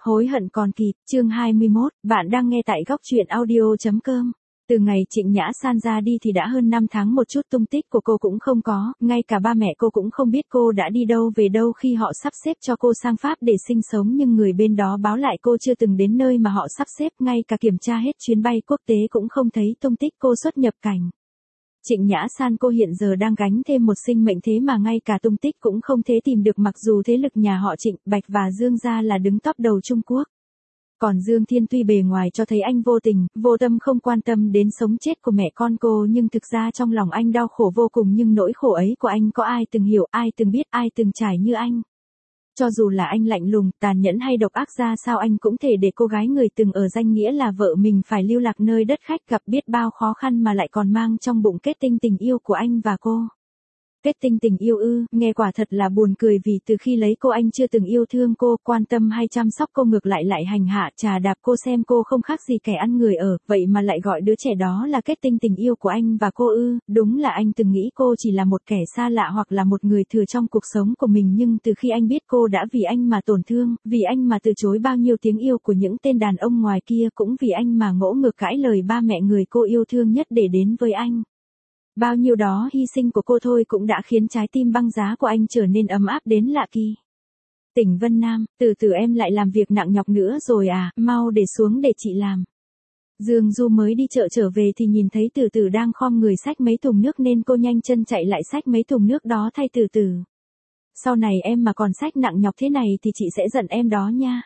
Hối hận còn kịp, chương 21, bạn đang nghe tại góc truyện audio.com. Từ ngày Trịnh Nhã San ra đi thì đã hơn 5 tháng, một chút tung tích của cô cũng không có, ngay cả ba mẹ cô cũng không biết cô đã đi đâu về đâu khi họ sắp xếp cho cô sang Pháp để sinh sống, nhưng người bên đó báo lại cô chưa từng đến nơi mà họ sắp xếp, ngay cả kiểm tra hết chuyến bay quốc tế cũng không thấy tung tích cô xuất nhập cảnh. Trịnh Nhã San cô hiện giờ đang gánh thêm một sinh mệnh, thế mà ngay cả tung tích cũng không thể tìm được, mặc dù thế lực nhà họ Trịnh, Bạch và Dương gia là đứng top đầu Trung Quốc. Còn Dương Thiên tuy bề ngoài cho thấy anh vô tình, vô tâm, không quan tâm đến sống chết của mẹ con cô, nhưng thực ra trong lòng anh đau khổ vô cùng, nhưng nỗi khổ ấy của anh có ai từng hiểu, ai từng biết, ai từng trải như anh. Cho dù là anh lạnh lùng, tàn nhẫn hay độc ác ra sao, anh cũng thể để cô gái người từng ở danh nghĩa là vợ mình phải lưu lạc nơi đất khách, gặp biết bao khó khăn mà lại còn mang trong bụng kết tinh tình yêu của anh và cô. Kết tinh tình yêu ư? Nghe quả thật là buồn cười, vì từ khi lấy cô anh chưa từng yêu thương cô, quan tâm hay chăm sóc cô, ngược lại hành hạ, chà đạp cô, xem cô không khác gì kẻ ăn người ở, vậy mà lại gọi đứa trẻ đó là kết tinh tình yêu của anh và cô ư? Đúng là anh từng nghĩ cô chỉ là một kẻ xa lạ hoặc là một người thừa trong cuộc sống của mình, nhưng từ khi anh biết cô đã vì anh mà tổn thương, vì anh mà từ chối bao nhiêu tiếng yêu của những tên đàn ông ngoài kia, cũng vì anh mà ngỗ ngược cãi lời ba mẹ người cô yêu thương nhất để đến với anh. Bao nhiêu đó hy sinh của cô thôi cũng đã khiến trái tim băng giá của anh trở nên ấm áp đến lạ kỳ. Tỉnh Vân Nam, từ từ em lại làm việc nặng nhọc nữa rồi à, mau để xuống để chị làm. Dương Du mới đi chợ trở về thì nhìn thấy Từ Từ đang khom người xách mấy thùng nước, nên cô nhanh chân chạy lại xách mấy thùng nước đó thay Từ Từ. Sau này em mà còn xách nặng nhọc thế này thì chị sẽ giận em đó nha.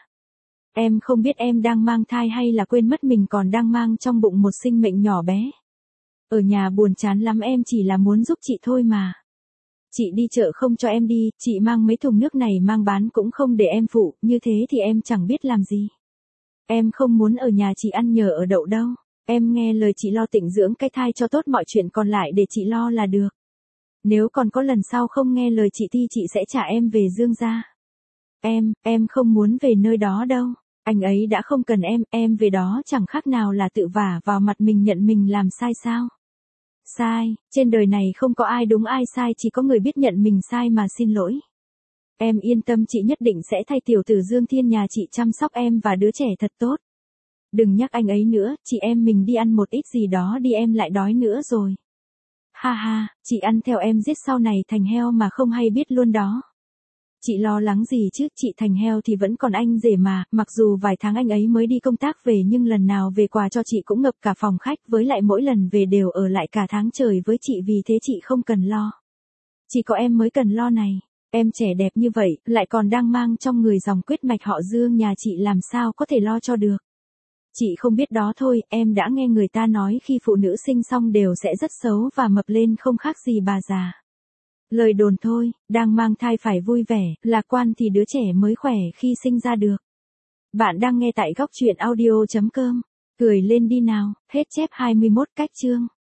Em không biết em đang mang thai hay là quên mất mình còn đang mang trong bụng một sinh mệnh nhỏ bé. Ở nhà buồn chán lắm, em chỉ là muốn giúp chị thôi mà. Chị đi chợ không cho em đi, chị mang mấy thùng nước này mang bán cũng không để em phụ, như thế thì em chẳng biết làm gì. Em không muốn ở nhà chị ăn nhờ ở đậu đâu. Em nghe lời chị lo tịnh dưỡng cái thai cho tốt, mọi chuyện còn lại để chị lo là được. Nếu còn có lần sau không nghe lời chị thì chị sẽ trả em về Dương gia. Em không muốn về nơi đó đâu. Anh ấy đã không cần em về đó chẳng khác nào là tự vả vào mặt mình, nhận mình làm sai sao? Sai, trên đời này không có ai đúng ai sai, chỉ có người biết nhận mình sai mà xin lỗi. Em yên tâm, chị nhất định sẽ thay tiểu tử Dương Thiên nhà chị chăm sóc em và đứa trẻ thật tốt. Đừng nhắc anh ấy nữa, chị em mình đi ăn một ít gì đó đi, em lại đói nữa rồi. Ha ha, chị ăn theo em giết sau này thành heo mà không hay biết luôn đó. Chị lo lắng gì chứ, chị thành heo thì vẫn còn anh rể mà, mặc dù vài tháng anh ấy mới đi công tác về nhưng lần nào về quà cho chị cũng ngập cả phòng khách, với lại mỗi lần về đều ở lại cả tháng trời với chị, vì thế chị không cần lo. Chỉ có em mới cần lo này, em trẻ đẹp như vậy, lại còn đang mang trong người dòng quyết mạch họ Dương nhà chị, làm sao có thể lo cho được. Chị không biết đó thôi, em đã nghe người ta nói khi phụ nữ sinh xong đều sẽ rất xấu và mập lên không khác gì bà già. Lời đồn thôi, đang mang thai phải vui vẻ, lạc quan thì đứa trẻ mới khỏe khi sinh ra được. Bạn đang nghe tại góc truyện audio.com. Cười lên đi nào, hết chép 21 cách chương.